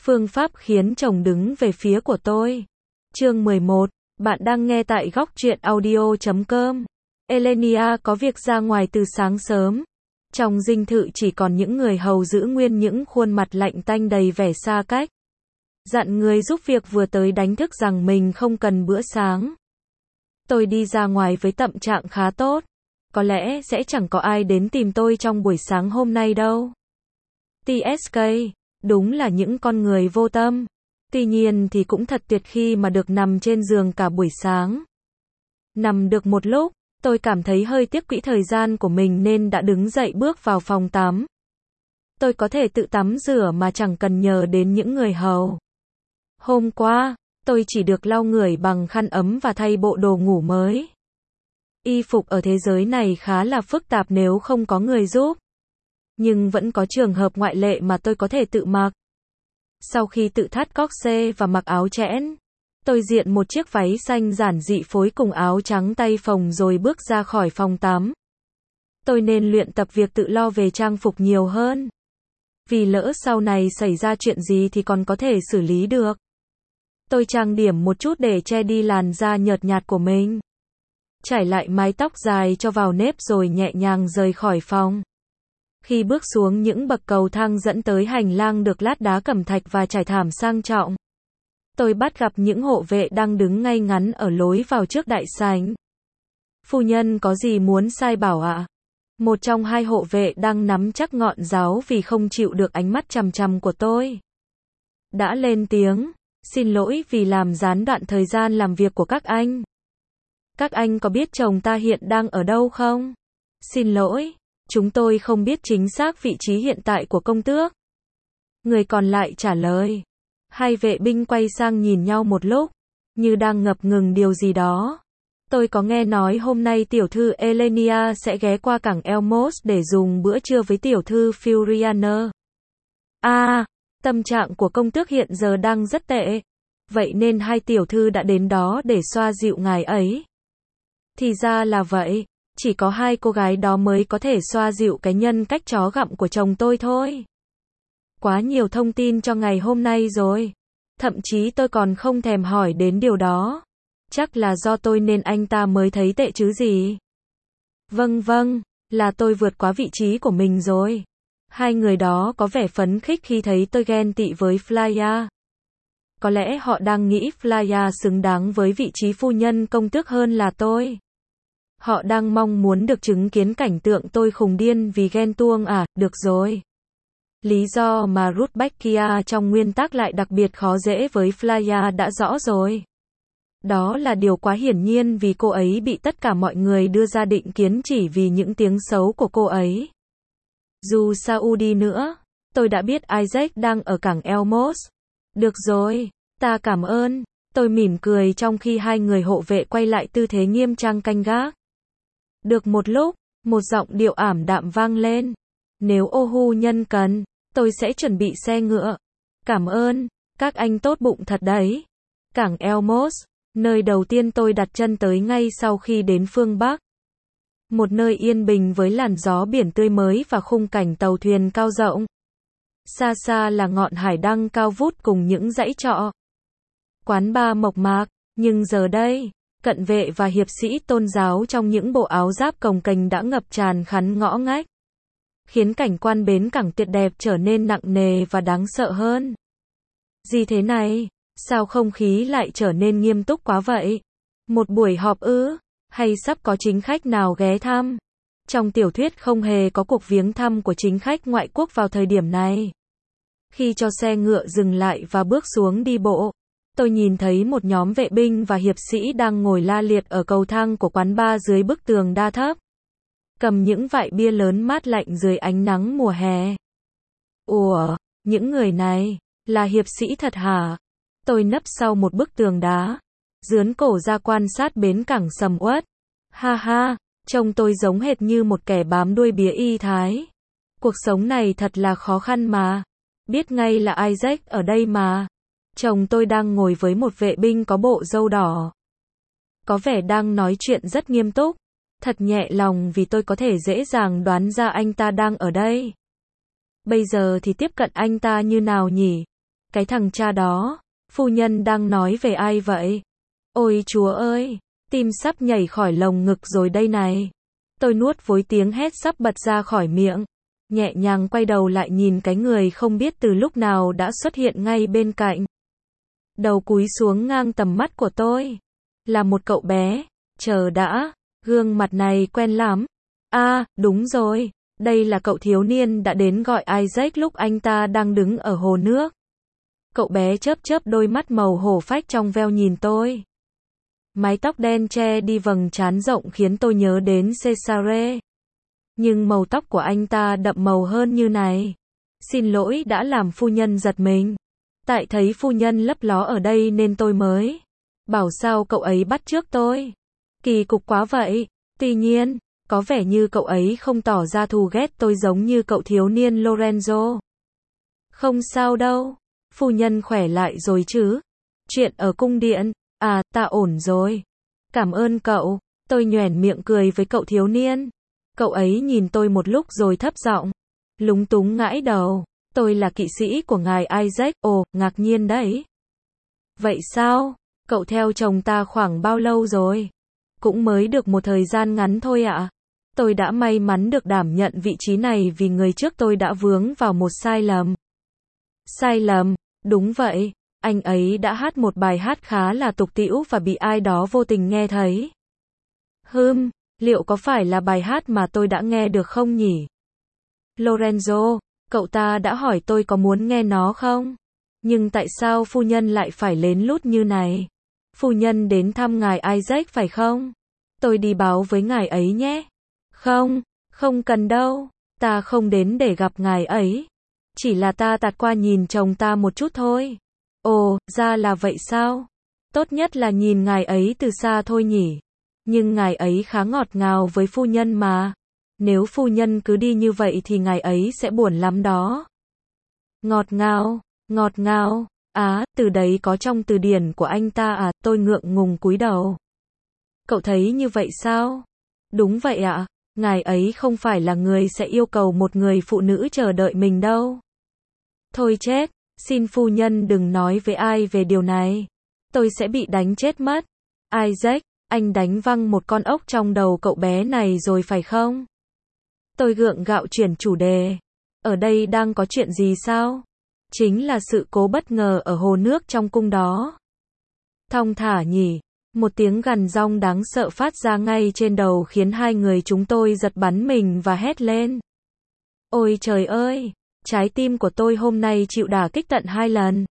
Phương pháp khiến chồng đứng về phía của tôi. Chương 11. Bạn đang nghe tại góc truyện audio.com. Elenia có việc ra ngoài từ sáng sớm. Trong dinh thự chỉ còn những người hầu giữ nguyên những khuôn mặt lạnh tanh đầy vẻ xa cách. Dặn người giúp việc vừa tới đánh thức rằng mình không cần bữa sáng. Tôi đi ra ngoài với tâm trạng khá tốt. Có lẽ sẽ chẳng có ai đến tìm tôi trong buổi sáng hôm nay đâu. TSK, đúng là những con người vô tâm. Tuy nhiên thì cũng thật tuyệt khi mà được nằm trên giường cả buổi sáng. Nằm được một lúc, tôi cảm thấy hơi tiếc quỹ thời gian của mình nên đã đứng dậy bước vào phòng tắm. Tôi có thể tự tắm rửa mà chẳng cần nhờ đến những người hầu. Hôm qua, tôi chỉ được lau người bằng khăn ấm và thay bộ đồ ngủ mới. Y phục ở thế giới này khá là phức tạp nếu không có người giúp. Nhưng vẫn có trường hợp ngoại lệ mà tôi có thể tự mặc. Sau khi tự thắt corset và mặc áo chẽn, tôi diện một chiếc váy xanh giản dị phối cùng áo trắng tay phồng rồi bước ra khỏi phòng tắm. Tôi nên luyện tập việc tự lo về trang phục nhiều hơn. Vì lỡ sau này xảy ra chuyện gì thì còn có thể xử lý được. Tôi trang điểm một chút để che đi làn da nhợt nhạt của mình. Trải lại mái tóc dài cho vào nếp rồi nhẹ nhàng rời khỏi phòng. Khi bước xuống những bậc cầu thang dẫn tới hành lang được lát đá cẩm thạch và trải thảm sang trọng, tôi bắt gặp những hộ vệ đang đứng ngay ngắn ở lối vào trước đại sảnh. Phu nhân có gì muốn sai bảo ạ? Một trong hai hộ vệ đang nắm chắc ngọn giáo vì không chịu được ánh mắt chằm chằm của tôi. Đã lên tiếng, xin lỗi vì làm gián đoạn thời gian làm việc của các anh. Các anh có biết chồng ta hiện đang ở đâu không? Xin lỗi, chúng tôi không biết chính xác vị trí hiện tại của công tước. Người còn lại trả lời. Hai vệ binh quay sang nhìn nhau một lúc, như đang ngập ngừng điều gì đó. Tôi có nghe nói hôm nay tiểu thư Elenia sẽ ghé qua cảng Elmos để dùng bữa trưa với tiểu thư Furianer. Tâm trạng của công tước hiện giờ đang rất tệ. Vậy nên hai tiểu thư đã đến đó để xoa dịu ngài ấy. Thì ra là vậy, chỉ có hai cô gái đó mới có thể xoa dịu cái nhân cách chó gặm của chồng tôi thôi. Quá nhiều thông tin cho ngày hôm nay rồi. Thậm chí tôi còn không thèm hỏi đến điều đó. Chắc là do tôi nên anh ta mới thấy tệ chứ gì. Vâng, là tôi vượt quá vị trí của mình rồi. Hai người đó có vẻ phấn khích khi thấy tôi ghen tị với Flya. Có lẽ họ đang nghĩ Flya xứng đáng với vị trí phu nhân công tước hơn là tôi. Họ đang mong muốn được chứng kiến cảnh tượng tôi khùng điên vì ghen tuông à, được rồi. Lý do mà Rudbeckia trong nguyên tắc lại đặc biệt khó dễ với Flya đã rõ rồi. Đó là điều quá hiển nhiên vì cô ấy bị tất cả mọi người đưa ra định kiến chỉ vì những tiếng xấu của cô ấy. Dù sao đi nữa, tôi đã biết Isaac đang ở cảng Elmos. Được rồi, ta cảm ơn. Tôi mỉm cười trong khi hai người hộ vệ quay lại tư thế nghiêm trang canh gác. Được một lúc, một giọng điệu ảm đạm vang lên. Nếu ô hu nhân cần, tôi sẽ chuẩn bị xe ngựa. Cảm ơn, các anh tốt bụng thật đấy. Cảng Elmos, nơi đầu tiên tôi đặt chân tới ngay sau khi đến phương Bắc. Một nơi yên bình với làn gió biển tươi mới và khung cảnh tàu thuyền cao rộng. Xa xa là ngọn hải đăng cao vút cùng những dãy trọ. Quán bar mộc mạc, nhưng giờ đây, cận vệ và hiệp sĩ tôn giáo trong những bộ áo giáp cồng kềnh đã ngập tràn khắp ngõ ngách. Khiến cảnh quan bến cảng tuyệt đẹp trở nên nặng nề và đáng sợ hơn. Gì thế này? Sao không khí lại trở nên nghiêm túc quá vậy? Một buổi họp ư? Hay sắp có chính khách nào ghé thăm? Trong tiểu thuyết không hề có cuộc viếng thăm của chính khách ngoại quốc vào thời điểm này. Khi cho xe ngựa dừng lại và bước xuống đi bộ, tôi nhìn thấy một nhóm vệ binh và hiệp sĩ đang ngồi la liệt ở cầu thang của quán bar dưới bức tường đa thấp. Cầm những vại bia lớn mát lạnh dưới ánh nắng mùa hè. Ủa, những người này, là hiệp sĩ thật hả? Tôi nấp sau một bức tường đá, dướn cổ ra quan sát bến cảng sầm uất. Ha ha, trông tôi giống hệt như một kẻ bám đuôi bía y thái. Cuộc sống này thật là khó khăn mà. Biết ngay là Isaac ở đây mà. Chồng tôi đang ngồi với một vệ binh có bộ râu đỏ. Có vẻ đang nói chuyện rất nghiêm túc. Thật nhẹ lòng vì tôi có thể dễ dàng đoán ra anh ta đang ở đây. Bây giờ thì tiếp cận anh ta như nào nhỉ? Cái thằng cha đó, phu nhân đang nói về ai vậy? Ôi Chúa ơi, tim sắp nhảy khỏi lồng ngực rồi đây này. Tôi nuốt vối tiếng hét sắp bật ra khỏi miệng. Nhẹ nhàng quay đầu lại nhìn cái người không biết từ lúc nào đã xuất hiện ngay bên cạnh. Đầu cúi xuống ngang tầm mắt của tôi. Là một cậu bé. Chờ đã, gương mặt này quen lắm. À, đúng rồi, đây là cậu thiếu niên đã đến gọi Isaac lúc anh ta đang đứng ở hồ nước. Cậu bé chớp chớp đôi mắt màu hổ phách trong veo nhìn tôi. Mái tóc đen che đi vầng trán rộng khiến tôi nhớ đến Cesare. Nhưng màu tóc của anh ta đậm màu hơn như này. Xin lỗi đã làm phu nhân giật mình. Tại thấy phu nhân lấp ló ở đây nên tôi mới bảo sao cậu ấy bắt chước tôi. Kỳ cục quá vậy. Tuy nhiên, có vẻ như cậu ấy không tỏ ra thù ghét tôi giống như cậu thiếu niên Lorenzo. Không sao đâu. Phu nhân khỏe lại rồi chứ? Chuyện ở cung điện. À, ta ổn rồi. Cảm ơn cậu. Tôi nhoẻn miệng cười với cậu thiếu niên. Cậu ấy nhìn tôi một lúc rồi thấp giọng. Lúng túng ngãi đầu. Tôi là kỵ sĩ của ngài Isaac. Ồ, ngạc nhiên đấy. Vậy sao? Cậu theo chồng ta khoảng bao lâu rồi? Cũng mới được một thời gian ngắn thôi ạ. Tôi đã may mắn được đảm nhận vị trí này vì người trước tôi đã vướng vào một sai lầm. Sai lầm? Đúng vậy. Anh ấy đã hát một bài hát khá là tục tĩu và bị ai đó vô tình nghe thấy. Liệu có phải là bài hát mà tôi đã nghe được không nhỉ? Lorenzo, cậu ta đã hỏi tôi có muốn nghe nó không? Nhưng tại sao phu nhân lại phải lén lút như này? Phu nhân đến thăm ngài Isaac phải không? Tôi đi báo với ngài ấy nhé. Không cần đâu. Ta không đến để gặp ngài ấy. Chỉ là ta tạt qua nhìn chồng ta một chút thôi. Ồ, ra là vậy sao? Tốt nhất là nhìn ngài ấy từ xa thôi nhỉ. Nhưng ngài ấy khá ngọt ngào với phu nhân mà. Nếu phu nhân cứ đi như vậy thì ngài ấy sẽ buồn lắm đó. Ngọt ngào. À, từ đấy có trong từ điển của anh ta à? Tôi ngượng ngùng cúi đầu. Cậu thấy như vậy sao? Đúng vậy ạ. Ngài ấy không phải là người sẽ yêu cầu một người phụ nữ chờ đợi mình đâu. Thôi chết, xin phu nhân đừng nói với ai về điều này. Tôi sẽ bị đánh chết mất. Isaac, anh đánh văng một con ốc trong đầu cậu bé này rồi phải không? Tôi gượng gạo chuyển chủ đề. Ở đây đang có chuyện gì sao? Chính là sự cố bất ngờ ở hồ nước trong cung đó. Thong thả nhỉ. Một tiếng gằn giọng đáng sợ phát ra ngay trên đầu khiến hai người chúng tôi giật bắn mình và hét lên. Ôi trời ơi! Trái tim của tôi hôm nay chịu đả kích tận 2 lần.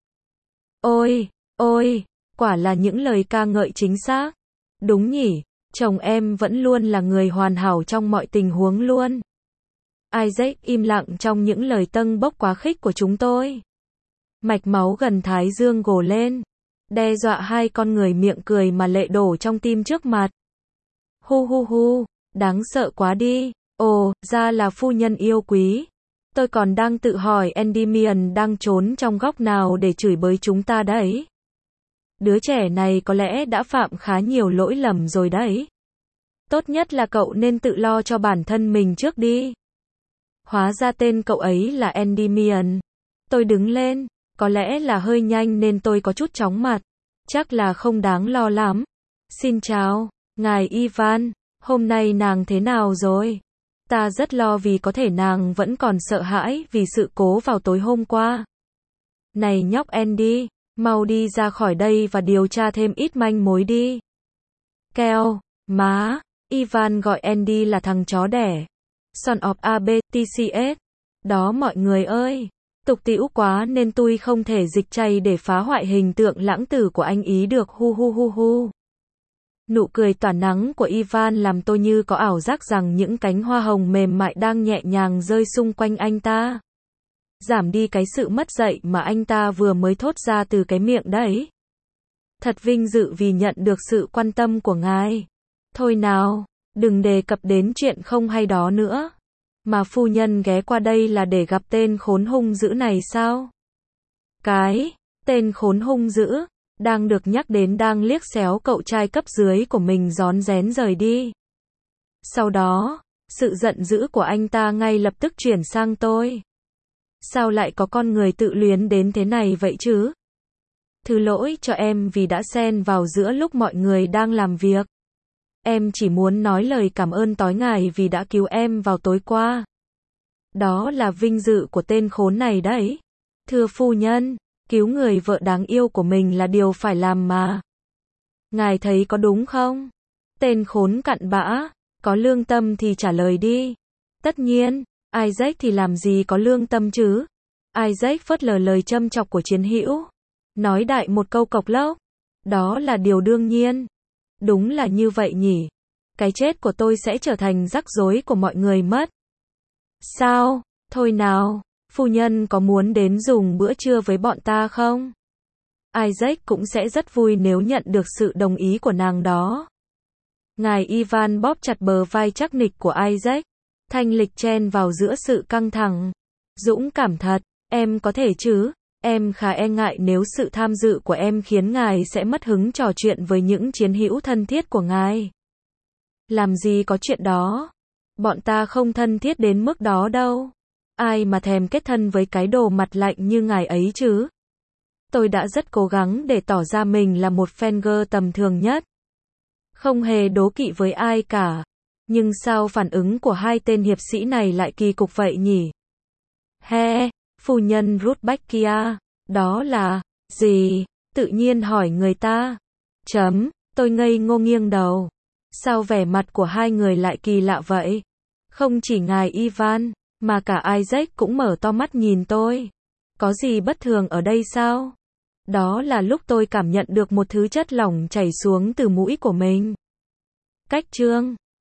Ôi! Quả là những lời ca ngợi chính xác. Đúng nhỉ, chồng em vẫn luôn là người hoàn hảo trong mọi tình huống luôn. Isaac im lặng trong những lời tâng bốc quá khích của chúng tôi. Mạch máu gần thái dương gồ lên. Đe dọa hai con người miệng cười mà lệ đổ trong tim trước mặt. Hu, đáng sợ quá đi. Ồ, ra là phu nhân yêu quý. Tôi còn đang tự hỏi Endymion đang trốn trong góc nào để chửi bới chúng ta đấy. Đứa trẻ này có lẽ đã phạm khá nhiều lỗi lầm rồi đấy. Tốt nhất là cậu nên tự lo cho bản thân mình trước đi. Hóa ra tên cậu ấy là Endymion. Tôi đứng lên. Có lẽ là hơi nhanh nên tôi có chút chóng mặt. Chắc là không đáng lo lắm. Xin chào, ngài Ivan. Hôm nay nàng thế nào rồi? Ta rất lo vì có thể nàng vẫn còn sợ hãi vì sự cố vào tối hôm qua. Này nhóc Andy, mau đi ra khỏi đây và điều tra thêm ít manh mối đi. Keo, má. Ivan gọi Andy là thằng chó đẻ. Son of ABTCS. Đó mọi người ơi. Tục tĩu quá nên tôi không thể dịch chay để phá hoại hình tượng lãng tử của anh ý được. Hu. Nụ cười tỏa nắng của Ivan làm tôi như có ảo giác rằng những cánh hoa hồng mềm mại đang nhẹ nhàng rơi xung quanh anh ta. Giảm đi cái sự mất dạy mà anh ta vừa mới thốt ra từ cái miệng đấy. Thật vinh dự vì nhận được sự quan tâm của ngài. Thôi nào, đừng đề cập đến chuyện không hay đó nữa. Mà phu nhân ghé qua đây là để gặp tên khốn hung dữ này sao? Cái tên khốn hung dữ đang được nhắc đến đang liếc xéo cậu trai cấp dưới của mình rón rén rời đi. Sau đó, sự giận dữ của anh ta ngay lập tức chuyển sang tôi. Sao lại có con người tự luyến đến thế này vậy chứ? Thứ lỗi cho em vì đã xen vào giữa lúc mọi người đang làm việc. Em chỉ muốn nói lời cảm ơn tối ngài vì đã cứu em vào tối qua. Đó là vinh dự của tên khốn này đấy. Thưa phu nhân, cứu người vợ đáng yêu của mình là điều phải làm mà. Ngài thấy có đúng không? Tên khốn cặn bã, có lương tâm thì trả lời đi. Tất nhiên, Isaac thì làm gì có lương tâm chứ? Isaac phớt lờ lời châm chọc của chiến hữu. Nói đại một câu cộc lốc. Đó là điều đương nhiên. Đúng là như vậy nhỉ. Cái chết của tôi sẽ trở thành rắc rối của mọi người mất. Sao? Thôi nào, phu nhân có muốn đến dùng bữa trưa với bọn ta không? Isaac cũng sẽ rất vui nếu nhận được sự đồng ý của nàng đó. Ngài Ivan bóp chặt bờ vai chắc nịch của Isaac. Thanh lịch chen vào giữa sự căng thẳng. Dũng cảm thật, em có thể chứ? Em khá e ngại nếu sự tham dự của em khiến ngài sẽ mất hứng trò chuyện với những chiến hữu thân thiết của ngài. Làm gì có chuyện đó. Bọn ta không thân thiết đến mức đó đâu. Ai mà thèm kết thân với cái đồ mặt lạnh như ngài ấy chứ? Tôi đã rất cố gắng để tỏ ra mình là một fan girl tầm thường nhất. Không hề đố kỵ với ai cả. Nhưng sao phản ứng của hai tên hiệp sĩ này lại kỳ cục vậy nhỉ? He, phu nhân Rudbeckia, đó là gì? Tự nhiên hỏi người ta. Tôi ngây ngô nghiêng đầu. Sao vẻ mặt của hai người lại kỳ lạ vậy? Không chỉ ngài Ivan, mà cả Isaac cũng mở to mắt nhìn tôi. Có gì bất thường ở đây sao? Đó là lúc tôi cảm nhận được một thứ chất lỏng chảy xuống từ mũi của mình. Cách chương